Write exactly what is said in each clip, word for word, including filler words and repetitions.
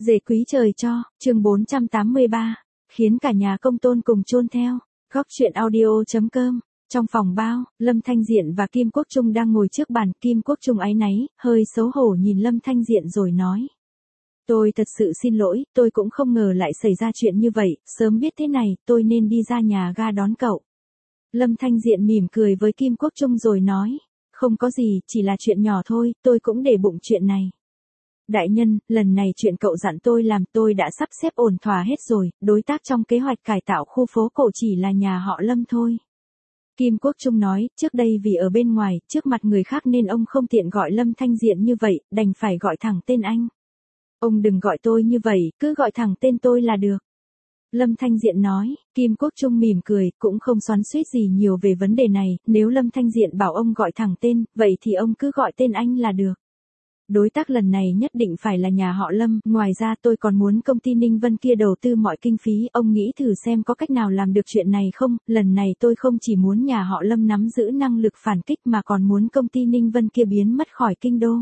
Dề quý trời cho, chương bốn trăm tám mươi ba, khiến cả nhà công tôn cùng chôn theo. Góc truyện audio.com. Trong phòng bao, Lâm Thanh Diện và Kim Quốc Trung đang ngồi trước bàn. Kim Quốc Trung áy náy, hơi xấu hổ nhìn Lâm Thanh Diện rồi nói. Tôi thật sự xin lỗi, tôi cũng không ngờ lại xảy ra chuyện như vậy, sớm biết thế này, tôi nên đi ra nhà ga đón cậu. Lâm Thanh Diện mỉm cười với Kim Quốc Trung rồi nói, không có gì, chỉ là chuyện nhỏ thôi, tôi cũng để bụng chuyện này. Đại nhân, lần này chuyện cậu dặn tôi làm tôi đã sắp xếp ổn thỏa hết rồi, đối tác trong kế hoạch cải tạo khu phố cổ chỉ là nhà họ Lâm thôi. Kim Quốc Trung nói, trước đây vì ở bên ngoài, trước mặt người khác nên ông không tiện gọi Lâm Thanh Diện như vậy, đành phải gọi thẳng tên anh. Ông đừng gọi tôi như vậy, cứ gọi thẳng tên tôi là được. Lâm Thanh Diện nói, Kim Quốc Trung mỉm cười, cũng không xoắn xuýt gì nhiều về vấn đề này, nếu Lâm Thanh Diện bảo ông gọi thẳng tên, vậy thì ông cứ gọi tên anh là được. Đối tác lần này nhất định phải là nhà họ Lâm, ngoài ra tôi còn muốn công ty Ninh Vân kia đầu tư mọi kinh phí, ông nghĩ thử xem có cách nào làm được chuyện này không, lần này tôi không chỉ muốn nhà họ Lâm nắm giữ năng lực phản kích mà còn muốn công ty Ninh Vân kia biến mất khỏi kinh đô.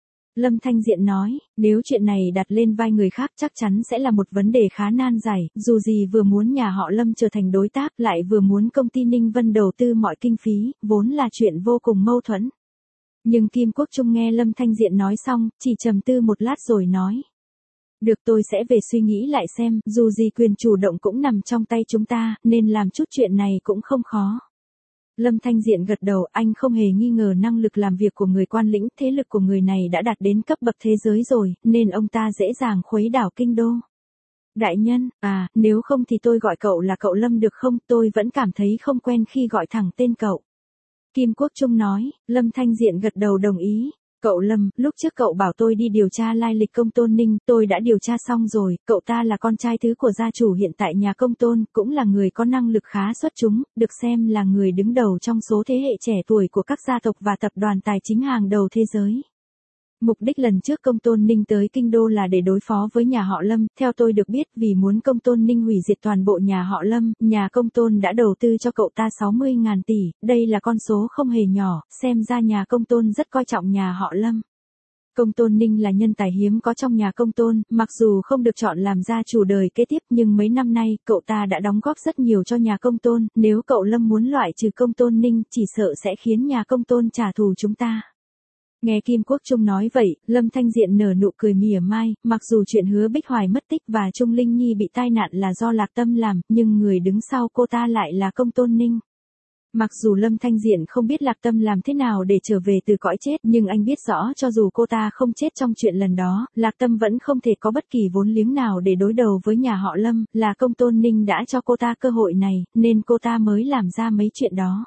Lâm Thanh Diện nói, nếu chuyện này đặt lên vai người khác chắc chắn sẽ là một vấn đề khá nan giải, dù gì vừa muốn nhà họ Lâm trở thành đối tác lại vừa muốn công ty Ninh Vân đầu tư mọi kinh phí, vốn là chuyện vô cùng mâu thuẫn. Nhưng Kim Quốc Trung nghe Lâm Thanh Diện nói xong, chỉ trầm tư một lát rồi nói. Được, tôi sẽ về suy nghĩ lại xem, dù gì quyền chủ động cũng nằm trong tay chúng ta, nên làm chút chuyện này cũng không khó. Lâm Thanh Diện gật đầu, anh không hề nghi ngờ năng lực làm việc của người quan lĩnh, thế lực của người này đã đạt đến cấp bậc thế giới rồi, nên ông ta dễ dàng khuấy đảo kinh đô. Đại nhân, à, nếu không thì tôi gọi cậu là cậu Lâm được không, tôi vẫn cảm thấy không quen khi gọi thẳng tên cậu. Kim Quốc Trung nói, Lâm Thanh Diện gật đầu đồng ý. Cậu Lâm, lúc trước cậu bảo tôi đi điều tra lai lịch công tôn Ninh, tôi đã điều tra xong rồi, cậu ta là con trai thứ của gia chủ hiện tại nhà công tôn, cũng là người có năng lực khá xuất chúng, được xem là người đứng đầu trong số thế hệ trẻ tuổi của các gia tộc và tập đoàn tài chính hàng đầu thế giới. Mục đích lần trước công tôn Ninh tới kinh đô là để đối phó với nhà họ Lâm, theo tôi được biết vì muốn công tôn Ninh hủy diệt toàn bộ nhà họ Lâm, nhà công tôn đã đầu tư cho cậu ta sáu mươi ngàn tỷ, đây là con số không hề nhỏ, xem ra nhà công tôn rất coi trọng nhà họ Lâm. Công tôn Ninh là nhân tài hiếm có trong nhà công tôn, mặc dù không được chọn làm gia chủ đời kế tiếp nhưng mấy năm nay cậu ta đã đóng góp rất nhiều cho nhà công tôn, nếu cậu Lâm muốn loại trừ công tôn Ninh chỉ sợ sẽ khiến nhà công tôn trả thù chúng ta. Nghe Kim Quốc Trung nói vậy, Lâm Thanh Diện nở nụ cười mỉa mai, mặc dù chuyện Hứa Bích Hoài mất tích và Trung Linh Nhi bị tai nạn là do Lạc Tâm làm, nhưng người đứng sau cô ta lại là công tôn Ninh. Mặc dù Lâm Thanh Diện không biết Lạc Tâm làm thế nào để trở về từ cõi chết, nhưng anh biết rõ cho dù cô ta không chết trong chuyện lần đó, Lạc Tâm vẫn không thể có bất kỳ vốn liếng nào để đối đầu với nhà họ Lâm, là công tôn Ninh đã cho cô ta cơ hội này, nên cô ta mới làm ra mấy chuyện đó.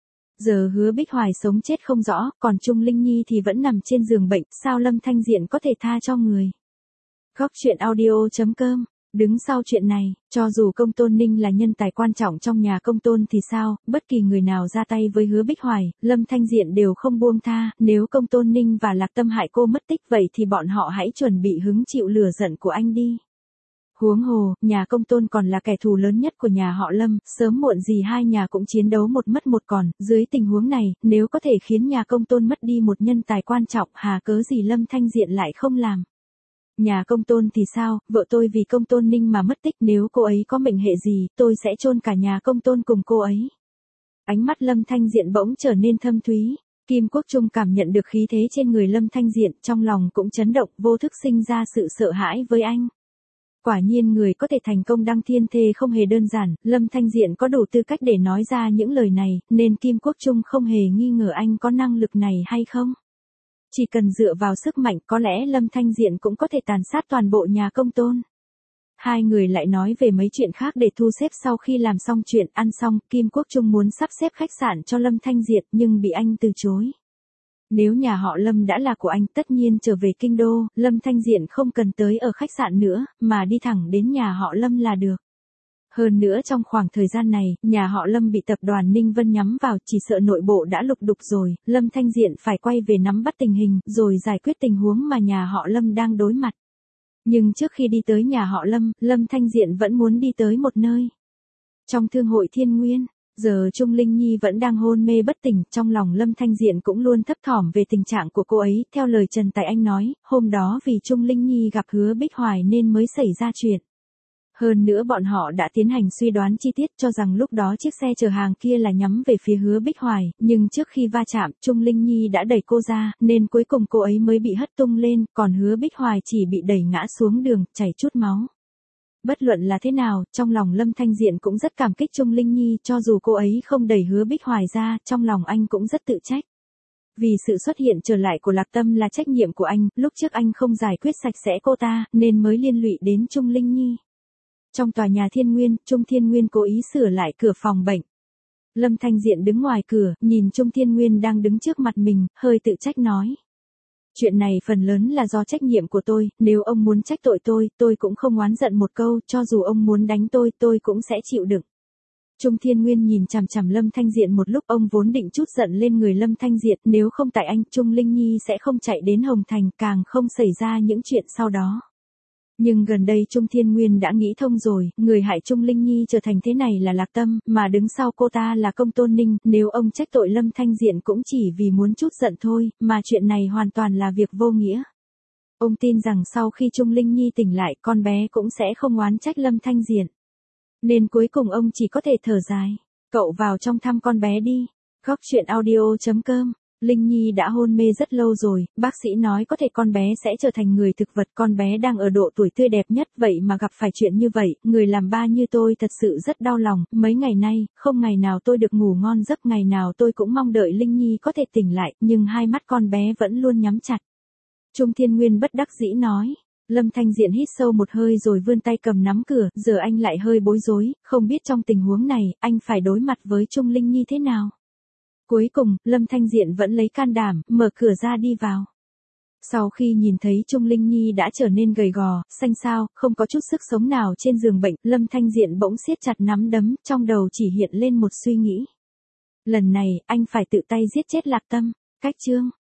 Giờ Hứa Bích Hoài sống chết không rõ, còn Trung Linh Nhi thì vẫn nằm trên giường bệnh, sao Lâm Thanh Diện có thể tha cho người. Góc truyện audio.com. Đứng sau chuyện này, cho dù công tôn Ninh là nhân tài quan trọng trong nhà công tôn thì sao, bất kỳ người nào ra tay với Hứa Bích Hoài, Lâm Thanh Diện đều không buông tha, nếu công tôn Ninh và Lạc Tâm hại cô mất tích vậy thì bọn họ hãy chuẩn bị hứng chịu lửa giận của anh đi. Huống hồ, nhà công tôn còn là kẻ thù lớn nhất của nhà họ Lâm, sớm muộn gì hai nhà cũng chiến đấu một mất một còn, dưới tình huống này, nếu có thể khiến nhà công tôn mất đi một nhân tài quan trọng, hà cớ gì Lâm Thanh Diện lại không làm. Nhà công tôn thì sao, vợ tôi vì công tôn Ninh mà mất tích, nếu cô ấy có mệnh hệ gì, tôi sẽ chôn cả nhà công tôn cùng cô ấy. Ánh mắt Lâm Thanh Diện bỗng trở nên thâm thúy. Kim Quốc Trung cảm nhận được khí thế trên người Lâm Thanh Diện, trong lòng cũng chấn động, vô thức sinh ra sự sợ hãi với anh. Quả nhiên người có thể thành công đăng thiên thê không hề đơn giản, Lâm Thanh Diện có đủ tư cách để nói ra những lời này, nên Kim Quốc Trung không hề nghi ngờ anh có năng lực này hay không. Chỉ cần dựa vào sức mạnh có lẽ Lâm Thanh Diện cũng có thể tàn sát toàn bộ nhà công tôn. Hai người lại nói về mấy chuyện khác để thu xếp sau khi làm xong chuyện, ăn xong, Kim Quốc Trung muốn sắp xếp khách sạn cho Lâm Thanh Diện nhưng bị anh từ chối. Nếu nhà họ Lâm đã là của anh tất nhiên trở về kinh đô, Lâm Thanh Diện không cần tới ở khách sạn nữa, mà đi thẳng đến nhà họ Lâm là được. Hơn nữa trong khoảng thời gian này, nhà họ Lâm bị tập đoàn Ninh Vân nhắm vào, chỉ sợ nội bộ đã lục đục rồi, Lâm Thanh Diện phải quay về nắm bắt tình hình, rồi giải quyết tình huống mà nhà họ Lâm đang đối mặt. Nhưng trước khi đi tới nhà họ Lâm, Lâm Thanh Diện vẫn muốn đi tới một nơi. Trong thương hội Thiên Nguyên, Giờ Trung Linh Nhi vẫn đang hôn mê bất tỉnh, trong lòng Lâm Thanh Diện cũng luôn thấp thỏm về tình trạng của cô ấy, theo lời Trần Tài Anh nói, hôm đó vì Trung Linh Nhi gặp Hứa Bích Hoài nên mới xảy ra chuyện. Hơn nữa bọn họ đã tiến hành suy đoán chi tiết cho rằng lúc đó chiếc xe chở hàng kia là nhắm về phía Hứa Bích Hoài, nhưng trước khi va chạm, Trung Linh Nhi đã đẩy cô ra, nên cuối cùng cô ấy mới bị hất tung lên, còn Hứa Bích Hoài chỉ bị đẩy ngã xuống đường, chảy chút máu. Bất luận là thế nào, trong lòng Lâm Thanh Diện cũng rất cảm kích Trung Linh Nhi, cho dù cô ấy không đẩy Hứa Bích Hoài ra, trong lòng anh cũng rất tự trách. Vì sự xuất hiện trở lại của Lạc Tâm là trách nhiệm của anh, lúc trước anh không giải quyết sạch sẽ cô ta, nên mới liên lụy đến Trung Linh Nhi. Trong tòa nhà Thiên Nguyên, Trung Thiên Nguyên cố ý sửa lại cửa phòng bệnh. Lâm Thanh Diện đứng ngoài cửa, nhìn Trung Thiên Nguyên đang đứng trước mặt mình, hơi tự trách nói. Chuyện này phần lớn là do trách nhiệm của tôi, nếu ông muốn trách tội tôi, tôi cũng không oán giận một câu, cho dù ông muốn đánh tôi, tôi cũng sẽ chịu đựng. Trung Thiên Nguyên nhìn chằm chằm Lâm Thanh Diện một lúc, ông vốn định trút giận lên người Lâm Thanh Diện, nếu không tại anh, Trung Linh Nhi sẽ không chạy đến Hồng Thành, càng không xảy ra những chuyện sau đó. Nhưng gần đây Trung Thiên Nguyên đã nghĩ thông rồi, người hại Trung Linh Nhi trở thành thế này là Lạc Tâm, mà đứng sau cô ta là Công Tôn Ninh, nếu ông trách tội Lâm Thanh Diện cũng chỉ vì muốn trút giận thôi, mà chuyện này hoàn toàn là việc vô nghĩa. Ông tin rằng sau khi Trung Linh Nhi tỉnh lại, con bé cũng sẽ không oán trách Lâm Thanh Diện. Nên cuối cùng ông chỉ có thể thở dài. Cậu vào trong thăm con bé đi. Góc truyện audio chấm com. Linh Nhi đã hôn mê rất lâu rồi, bác sĩ nói có thể con bé sẽ trở thành người thực vật, con bé đang ở độ tuổi tươi đẹp nhất, vậy mà gặp phải chuyện như vậy, người làm ba như tôi thật sự rất đau lòng, mấy ngày nay, không ngày nào tôi được ngủ ngon giấc, ngày nào tôi cũng mong đợi Linh Nhi có thể tỉnh lại, nhưng hai mắt con bé vẫn luôn nhắm chặt. Trung Thiên Nguyên bất đắc dĩ nói. Lâm Thanh Diện hít sâu một hơi rồi vươn tay cầm nắm cửa, giờ anh lại hơi bối rối, không biết trong tình huống này, anh phải đối mặt với Trung Linh Nhi thế nào. Cuối cùng, Lâm Thanh Diện vẫn lấy can đảm, mở cửa ra đi vào. Sau khi nhìn thấy Trung Linh Nhi đã trở nên gầy gò, xanh xao, không có chút sức sống nào trên giường bệnh, Lâm Thanh Diện bỗng siết chặt nắm đấm, trong đầu chỉ hiện lên một suy nghĩ. Lần này, anh phải tự tay giết chết Lạc Tâm. Cách chương